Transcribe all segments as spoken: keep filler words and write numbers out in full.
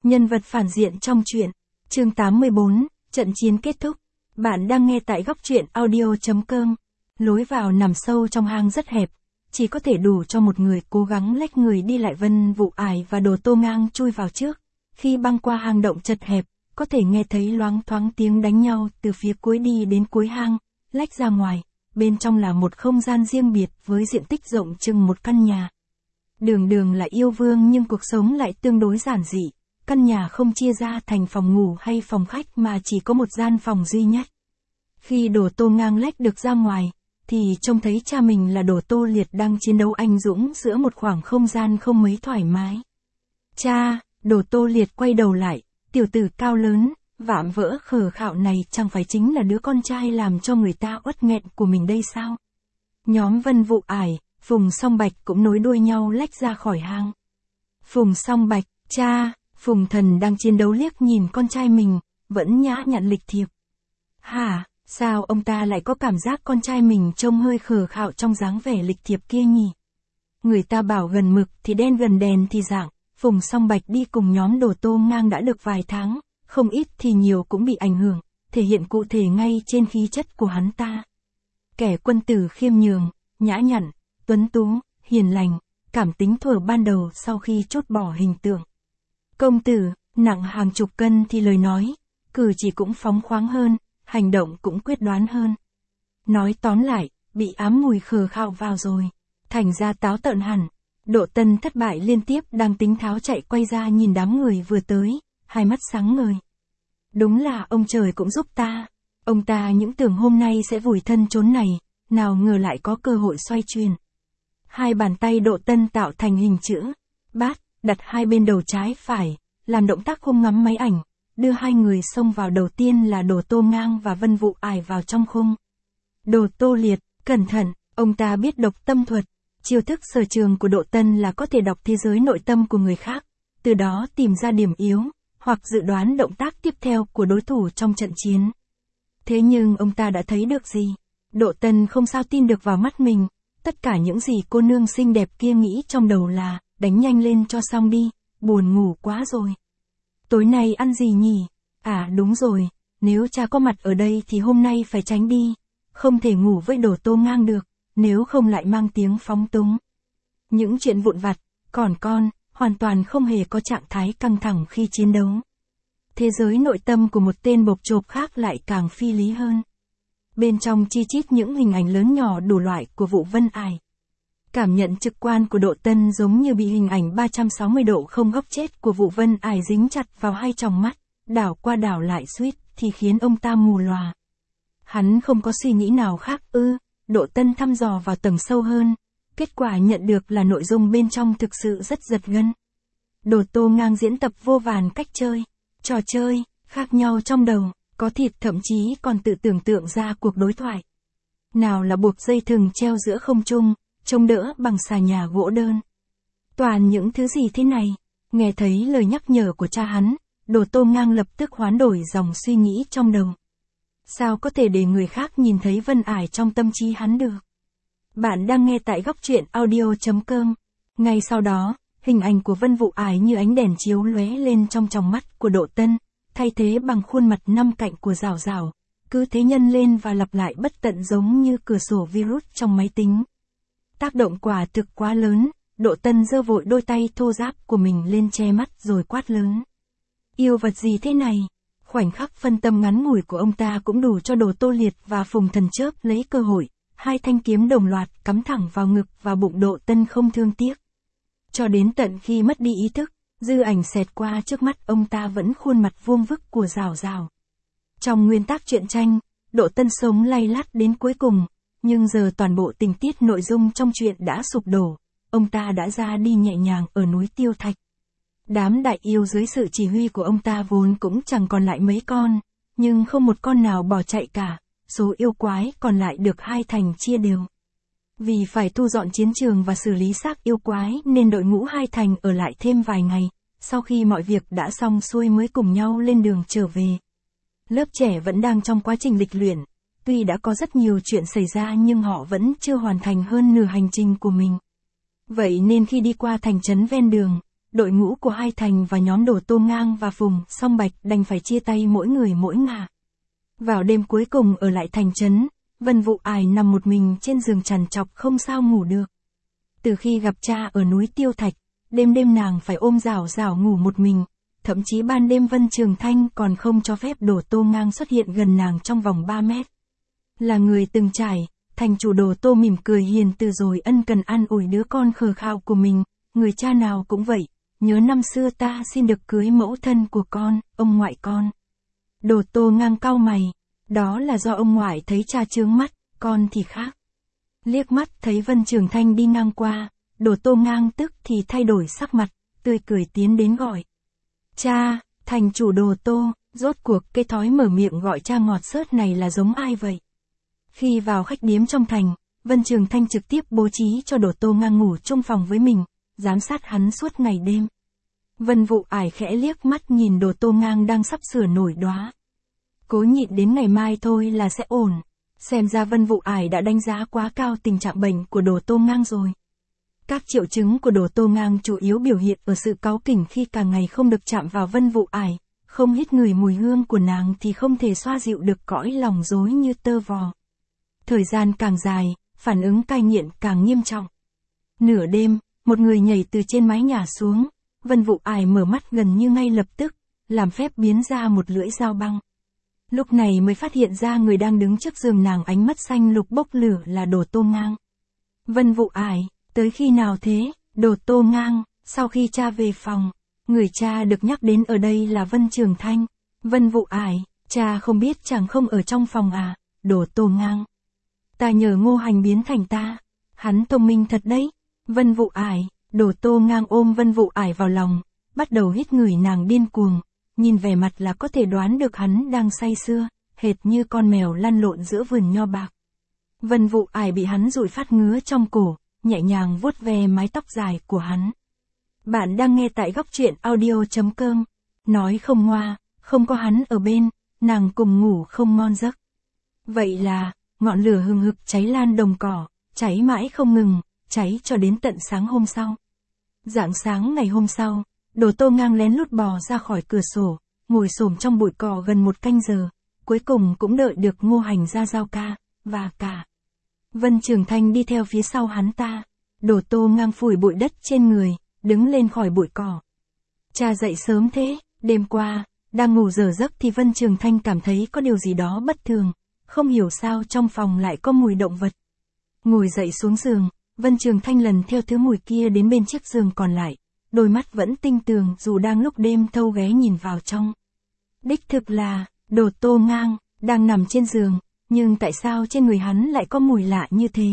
Nhân vật phản diện trong truyện. Chương tám mươi bốn, trận chiến kết thúc. Bạn đang nghe tại góc truyện audio chấm com. Lối vào nằm sâu trong hang rất hẹp, chỉ có thể đủ cho một người cố gắng lách người đi lại. Vân Vụ Ải và Đồ Tô Ngang chui vào trước. Khi băng qua hang động chật hẹp, có thể nghe thấy loáng thoáng tiếng đánh nhau từ phía cuối đi đến cuối hang, lách ra ngoài. Bên trong là một không gian riêng biệt với diện tích rộng chừng một căn nhà. Đường đường là yêu vương nhưng cuộc sống lại tương đối giản dị. Căn nhà không chia ra thành phòng ngủ hay phòng khách mà chỉ có một gian phòng duy nhất. Khi Đồ Tô Ngang lách được ra ngoài, thì trông thấy cha mình là Đồ Tô Liệt đang chiến đấu anh dũng giữa một khoảng không gian không mấy thoải mái. Cha, Đồ Tô Liệt quay đầu lại, tiểu tử cao lớn, vạm vỡ khờ khạo này chẳng phải chính là đứa con trai làm cho người ta uất nghẹn của mình đây sao? Nhóm Vân Vụ Ải, Phùng Song Bạch cũng nối đuôi nhau lách ra khỏi hang. Phùng Song Bạch, cha, Phùng Thần đang chiến đấu liếc nhìn con trai mình, vẫn nhã nhặn lịch thiệp. Hả, sao ông ta lại có cảm giác con trai mình trông hơi khờ khạo trong dáng vẻ lịch thiệp kia nhỉ? Người ta bảo gần mực thì đen gần đèn thì dạng. Phùng Song Bạch đi cùng nhóm Đồ Tô Ngang đã được vài tháng, không ít thì nhiều cũng bị ảnh hưởng, thể hiện cụ thể ngay trên khí chất của hắn ta. Kẻ quân tử khiêm nhường, nhã nhặn, tuấn tú, hiền lành, cảm tính thuở ban đầu sau khi chốt bỏ hình tượng. Công tử, nặng hàng chục cân thì lời nói, cử chỉ cũng phóng khoáng hơn, hành động cũng quyết đoán hơn. Nói tóm lại, bị ám mùi khờ khạo vào rồi, thành ra táo tợn hẳn. Độ Tân thất bại liên tiếp đang tính tháo chạy quay ra nhìn đám người vừa tới, hai mắt sáng ngời. Đúng là ông trời cũng giúp ta, ông ta những tưởng hôm nay sẽ vùi thân chốn này, nào ngờ lại có cơ hội xoay chuyển. Hai bàn tay Độ Tân tạo thành hình chữ bát, đặt hai bên đầu trái phải, làm động tác khung ngắm máy ảnh, đưa hai người xông vào. Đầu tiên là Đồ Tô Ngang và Vân Vụ Ải vào trong khung. Đồ Tô Liệt, cẩn thận, ông ta biết độc tâm thuật. Chiêu thức sở trường của Độ Tân là có thể đọc thế giới nội tâm của người khác, từ đó tìm ra điểm yếu, hoặc dự đoán động tác tiếp theo của đối thủ trong trận chiến. Thế nhưng ông ta đã thấy được gì? Độ Tân không sao tin được vào mắt mình, tất cả những gì cô nương xinh đẹp kia nghĩ trong đầu là, đánh nhanh lên cho xong đi, buồn ngủ quá rồi. Tối nay ăn gì nhỉ? À đúng rồi, nếu cha có mặt ở đây thì hôm nay phải tránh đi, không thể ngủ với Đồ Tô Ngang được. Nếu không lại mang tiếng phóng túng. Những chuyện vụn vặt, còn con, hoàn toàn không hề có trạng thái căng thẳng khi chiến đấu. Thế giới nội tâm của một tên bộp chộp khác lại càng phi lý hơn. Bên trong chi chít những hình ảnh lớn nhỏ đủ loại của Vụ Vân Ải. Cảm nhận trực quan của Độ Tân giống như bị hình ảnh ba trăm sáu mươi độ không góc chết của Vụ Vân Ải dính chặt vào hai tròng mắt, đảo qua đảo lại suýt thì khiến ông ta mù lòa. Hắn không có suy nghĩ nào khác ư? Độ Tân thăm dò vào tầng sâu hơn, kết quả nhận được là nội dung bên trong thực sự rất giật gân. Đồ Tô Ngang diễn tập vô vàn cách chơi, trò chơi, khác nhau trong đầu, có thịt thậm chí còn tự tưởng tượng ra cuộc đối thoại. Nào là buộc dây thừng treo giữa không trung, chống đỡ bằng xà nhà gỗ đơn. Toàn những thứ gì thế này? Nghe thấy lời nhắc nhở của cha hắn, Đồ Tô Ngang lập tức hoán đổi dòng suy nghĩ trong đầu. Sao có thể để người khác nhìn thấy Vân Ải trong tâm trí hắn được? Bạn đang nghe tại góc truyện audio chấm com. Ngay sau đó, hình ảnh của Vân Vụ Ải như ánh đèn chiếu lóe lên trong tròng mắt của Độ Tân, thay thế bằng khuôn mặt năm cạnh của Giảo Giảo, cứ thế nhân lên và lặp lại bất tận giống như cửa sổ virus trong máy tính. Tác động quả thực quá lớn, Độ Tân giơ vội đôi tay thô ráp của mình lên che mắt rồi quát lớn. Yêu vật gì thế này? Khoảnh khắc phân tâm ngắn ngủi của ông ta cũng đủ cho Đồ Tô Liệt và Phùng Thần chớp lấy cơ hội, hai thanh kiếm đồng loạt cắm thẳng vào ngực và bụng Độ Tân không thương tiếc. Cho đến tận khi mất đi ý thức, dư ảnh xẹt qua trước mắt ông ta vẫn khuôn mặt vuông vức của Giảo Giảo. Trong nguyên tắc truyện tranh, Độ Tân sống lay lắt đến cuối cùng, nhưng giờ toàn bộ tình tiết nội dung trong truyện đã sụp đổ, ông ta đã ra đi nhẹ nhàng ở núi Tiêu Thạch. Đám đại yêu dưới sự chỉ huy của ông ta vốn cũng chẳng còn lại mấy con, nhưng không một con nào bỏ chạy cả, số yêu quái còn lại được hai thành chia đều. Vì phải thu dọn chiến trường và xử lý xác yêu quái nên đội ngũ hai thành ở lại thêm vài ngày, sau khi mọi việc đã xong xuôi mới cùng nhau lên đường trở về. Lớp trẻ vẫn đang trong quá trình lịch luyện, tuy đã có rất nhiều chuyện xảy ra nhưng họ vẫn chưa hoàn thành hơn nửa hành trình của mình. Vậy nên khi đi qua thành trấn ven đường, đội ngũ của Hai Thành và nhóm Đồ Tô Ngang và Phùng Song Bạch đành phải chia tay mỗi người mỗi ngả. Vào đêm cuối cùng ở lại thành trấn, Vân Vụ Ải nằm một mình trên giường trằn trọc không sao ngủ được. Từ khi gặp cha ở núi Tiêu Thạch, đêm đêm nàng phải ôm rảo rảo ngủ một mình, thậm chí ban đêm Vân Trường Thanh còn không cho phép Đồ Tô Ngang xuất hiện gần nàng trong vòng ba mét. Là người từng trải, thành chủ Đồ Tô mỉm cười hiền từ rồi ân cần an ủi đứa con khờ khạo của mình, người cha nào cũng vậy, nhớ năm xưa ta xin được cưới mẫu thân của con, ông ngoại con. Đồ Tô Ngang cau mày, đó là do ông ngoại thấy cha chướng mắt, con thì khác. Liếc mắt thấy Vân Trường Thanh đi ngang qua, Đồ Tô Ngang tức thì thay đổi sắc mặt, tươi cười tiến đến gọi. Cha, thành chủ Đồ Tô, rốt cuộc cái thói mở miệng gọi cha ngọt xớt này là giống ai vậy? Khi vào khách điếm trong thành, Vân Trường Thanh trực tiếp bố trí cho Đồ Tô Ngang ngủ chung phòng với mình, giám sát hắn suốt ngày đêm. Vân Vụ Ải khẽ liếc mắt nhìn Đồ Tô Ngang đang sắp sửa nổi đóa. Cố nhịn đến ngày mai thôi là sẽ ổn. Xem ra Vân Vụ Ải đã đánh giá quá cao tình trạng bệnh của Đồ Tô Ngang rồi. Các triệu chứng của Đồ Tô Ngang chủ yếu biểu hiện ở sự cáu kỉnh khi cả ngày không được chạm vào Vân Vụ Ải, không hít ngửi mùi hương của nàng thì không thể xoa dịu được cõi lòng rối như tơ vò. Thời gian càng dài, phản ứng cai nghiện càng nghiêm trọng. Nửa đêm, một người nhảy từ trên mái nhà xuống, Vân Vụ Ải mở mắt gần như ngay lập tức, làm phép biến ra một lưỡi dao băng. Lúc này mới phát hiện ra người đang đứng trước giường nàng ánh mắt xanh lục bốc lửa là Đồ Tô Ngang. Vân Vụ Ải, tới khi nào thế? Đồ Tô Ngang, sau khi cha về phòng, người cha được nhắc đến ở đây là Vân Trường Thanh. Vân Vụ Ải, cha không biết chàng không ở trong phòng à? Đồ Tô Ngang, ta nhờ Ngô Hành biến thành ta, hắn thông minh thật đấy. Vân Vụ Ải, Đồ Tô Ngang ôm Vân Vụ Ải vào lòng, bắt đầu hít ngửi nàng điên cuồng, nhìn vẻ mặt là có thể đoán được hắn đang say sưa, hệt như con mèo lăn lộn giữa vườn nho bạc. Vân Vụ Ải bị hắn dụi phát ngứa trong cổ, nhẹ nhàng vuốt ve mái tóc dài của hắn. Bạn đang nghe tại góc truyện audio chấm com, nói không ngoa, không có hắn ở bên, nàng cùng ngủ không ngon giấc. Vậy là, ngọn lửa hừng hực cháy lan đồng cỏ, cháy mãi không ngừng, cháy cho đến tận sáng hôm sau. Rạng sáng ngày hôm sau, Đồ Tô Ngang lén lút bò ra khỏi cửa sổ, ngồi xổm trong bụi cỏ gần một canh giờ, cuối cùng cũng đợi được Ngô Hành ra giao ca, và cả Vân Trường Thanh đi theo phía sau hắn ta. Đồ Tô Ngang phủi bụi đất trên người, đứng lên khỏi bụi cỏ. Cha dậy sớm thế, đêm qua, đang ngủ dở giấc thì Vân Trường Thanh cảm thấy có điều gì đó bất thường, không hiểu sao trong phòng lại có mùi động vật. Ngồi dậy xuống giường, Vân Trường Thanh lần theo thứ mùi kia đến bên chiếc giường còn lại, đôi mắt vẫn tinh tường dù đang lúc đêm thâu ghé nhìn vào trong. Đích thực là, Đồ Tô Ngang, đang nằm trên giường, nhưng tại sao trên người hắn lại có mùi lạ như thế?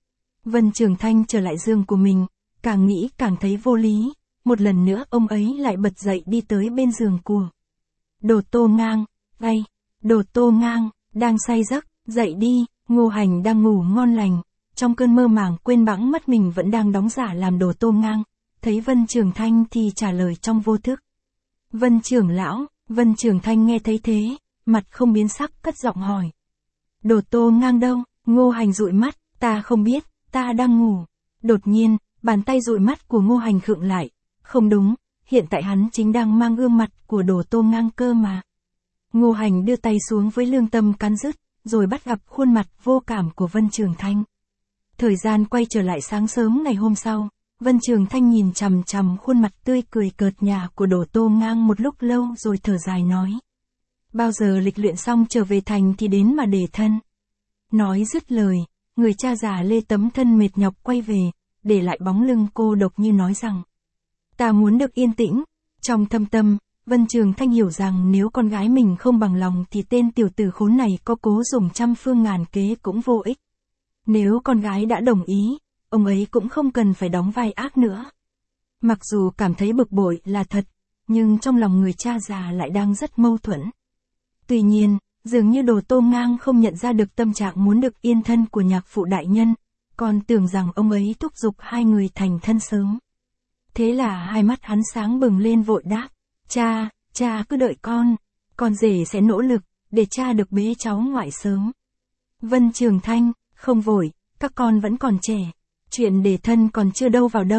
Vân Trường Thanh trở lại giường của mình, càng nghĩ càng thấy vô lý, một lần nữa ông ấy lại bật dậy đi tới bên giường của Đồ Tô Ngang, vay, Đồ Tô Ngang, đang say giấc, dậy đi. Ngô Hành đang ngủ ngon lành, trong cơn mơ màng quên bẵng mắt mình vẫn đang đóng giả làm Đồ Tô Ngang, thấy Vân Trường Thanh thì trả lời trong vô thức. Vân trưởng lão. Vân Trường Thanh nghe thấy thế, mặt không biến sắc cất giọng hỏi. Đồ Tô Ngang đâu? Ngô Hành dụi mắt, ta không biết, ta đang ngủ. Đột nhiên, bàn tay dụi mắt của Ngô Hành khựng lại, không đúng, hiện tại hắn chính đang mang gương mặt của Đồ Tô Ngang cơ mà. Ngô Hành đưa tay xuống với lương tâm cắn rứt, rồi bắt gặp khuôn mặt vô cảm của Vân Trường Thanh. Thời gian quay trở lại sáng sớm ngày hôm sau, Vân Trường Thanh nhìn chằm chằm khuôn mặt tươi cười cợt nhả của Đồ Tô Ngang một lúc lâu rồi thở dài nói. Bao giờ lịch luyện xong trở về thành thì đến mà để thân. Nói dứt lời, người cha già lê tấm thân mệt nhọc quay về, để lại bóng lưng cô độc như nói rằng. Ta muốn được yên tĩnh. Trong thâm tâm, Vân Trường Thanh hiểu rằng nếu con gái mình không bằng lòng thì tên tiểu tử khốn này có cố dùng trăm phương ngàn kế cũng vô ích. Nếu con gái đã đồng ý, ông ấy cũng không cần phải đóng vai ác nữa. Mặc dù cảm thấy bực bội là thật, nhưng trong lòng người cha già lại đang rất mâu thuẫn. Tuy nhiên, dường như Đồ Tô Ngang không nhận ra được tâm trạng muốn được yên thân của nhạc phụ đại nhân, còn tưởng rằng ông ấy thúc giục hai người thành thân sớm. Thế là hai mắt hắn sáng bừng lên vội đáp, cha, cha cứ đợi con, con rể sẽ nỗ lực, để cha được bế cháu ngoại sớm. Vân Trường Thanh, không vội, các con vẫn còn trẻ, chuyện để thân còn chưa đâu vào đâu,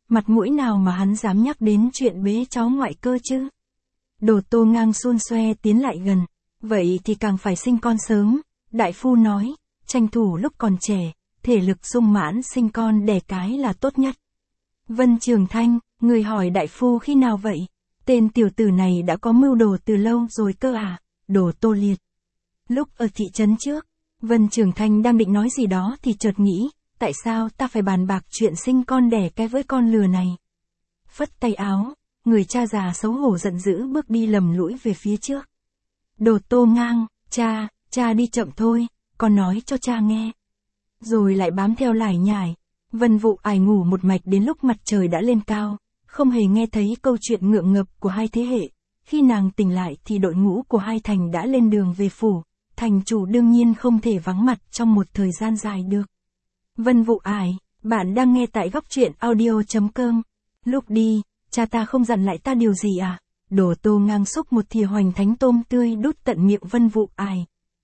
mặt mũi nào mà hắn dám nhắc đến chuyện bế cháu ngoại cơ chứ? Đồ Tô Ngang xun xoe tiến lại gần, vậy thì càng phải sinh con sớm, đại phu nói, tranh thủ lúc còn trẻ, thể lực sung mãn sinh con đẻ cái là tốt nhất. Vân Trường Thanh, người hỏi đại phu khi nào vậy? Tên tiểu tử này đã có mưu đồ từ lâu rồi cơ à? Đồ Tô liệt. Lúc ở thị trấn trước, Vân Trường Thanh đang định nói gì đó thì chợt nghĩ, tại sao ta phải bàn bạc chuyện sinh con đẻ cái với con lừa này? Phất tay áo, người cha già xấu hổ giận dữ bước đi lầm lũi về phía trước. Đồ Tô Ngang, cha, cha đi chậm thôi, con nói cho cha nghe. Rồi lại bám theo lải nhải. Vân Vụ Ải ngủ một mạch đến lúc mặt trời đã lên cao, không hề nghe thấy câu chuyện ngượng ngập của hai thế hệ. Khi nàng tỉnh lại thì đội ngũ của hai thành đã lên đường về phủ, thành chủ đương nhiên không thể vắng mặt trong một thời gian dài được. Vân Vụ Ải, bạn đang nghe tại góc truyện audio chấm com. Lúc đi, cha ta không dặn lại ta điều gì à? Đồ Tô Ngang xúc một thìa hoành thánh tôm tươi đút tận miệng Vân Vụ Ải.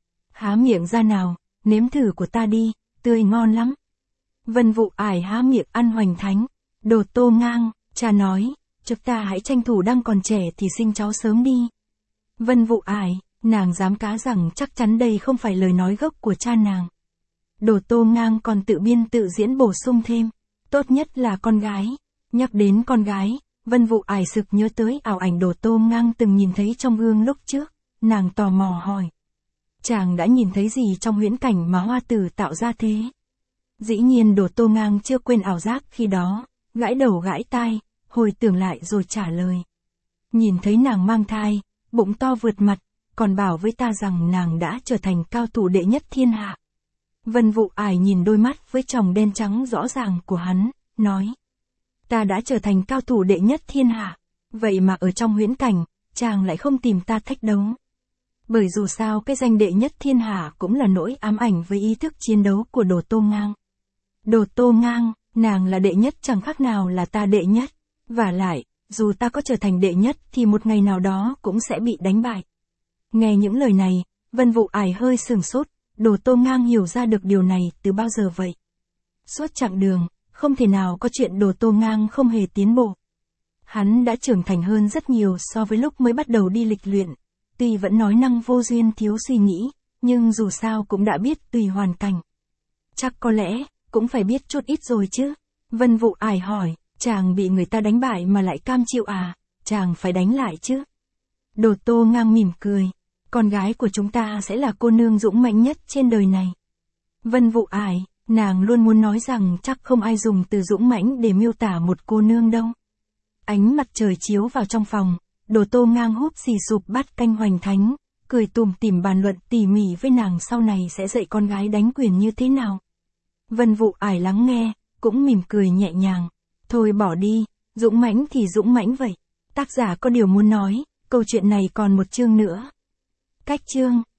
Há miệng ra nào, nếm thử của ta đi, tươi ngon lắm. Vân Vụ Ải há miệng ăn hoành thánh. Đồ Tô Ngang, cha nói, chúng ta hãy tranh thủ đang còn trẻ thì sinh cháu sớm đi. Vân Vụ Ải, nàng dám cá rằng chắc chắn đây không phải lời nói gốc của cha nàng. Đồ Tô Ngang còn tự biên tự diễn bổ sung thêm, tốt nhất là con gái. Nhắc đến con gái, Vân Vụ Ải sực nhớ tới ảo ảnh Đồ Tô Ngang từng nhìn thấy trong gương lúc trước, nàng tò mò hỏi. Chàng đã nhìn thấy gì trong huyễn cảnh mà hoa tử tạo ra thế? Dĩ nhiên Đồ Tô Ngang chưa quên ảo giác khi đó, gãi đầu gãi tai, hồi tưởng lại rồi trả lời. Nhìn thấy nàng mang thai, bụng to vượt mặt, còn bảo với ta rằng nàng đã trở thành cao thủ đệ nhất thiên hạ. Vân Vụ Ải nhìn đôi mắt với tròng đen trắng rõ ràng của hắn, nói. Ta đã trở thành cao thủ đệ nhất thiên hạ, vậy mà ở trong huyễn cảnh, chàng lại không tìm ta thách đấu. Bởi dù sao cái danh đệ nhất thiên hạ cũng là nỗi ám ảnh với ý thức chiến đấu của Đồ Tô Ngang. Đồ Tô Ngang, nàng là đệ nhất chẳng khác nào là ta đệ nhất. Vả lại, dù ta có trở thành đệ nhất thì một ngày nào đó cũng sẽ bị đánh bại. Nghe những lời này, Vân Vụ Ải hơi sừng sốt, Đồ Tô Ngang hiểu ra được điều này từ bao giờ vậy? Suốt chặng đường, không thể nào có chuyện Đồ Tô Ngang không hề tiến bộ. Hắn đã trưởng thành hơn rất nhiều so với lúc mới bắt đầu đi lịch luyện. Tuy vẫn nói năng vô duyên thiếu suy nghĩ, nhưng dù sao cũng đã biết tùy hoàn cảnh. Chắc có lẽ, cũng phải biết chút ít rồi chứ. Vân Vụ Ải hỏi, chàng bị người ta đánh bại mà lại cam chịu à, chàng phải đánh lại chứ. Đồ Tô Ngang mỉm cười, con gái của chúng ta sẽ là cô nương dũng mãnh nhất trên đời này. Vân Vụ Ải, nàng luôn muốn nói rằng chắc không ai dùng từ dũng mãnh để miêu tả một cô nương đâu. Ánh mặt trời chiếu vào trong phòng, Đồ Tô Ngang húp xì sụp bát canh hoành thánh, cười tủm tỉm bàn luận tỉ mỉ với nàng sau này sẽ dạy con gái đánh quyền như thế nào. Vân Vụ Ải lắng nghe, cũng mỉm cười nhẹ nhàng. Thôi bỏ đi, dũng mãnh thì dũng mãnh vậy. Tác giả có điều muốn nói, câu chuyện này còn một chương nữa. Cách chương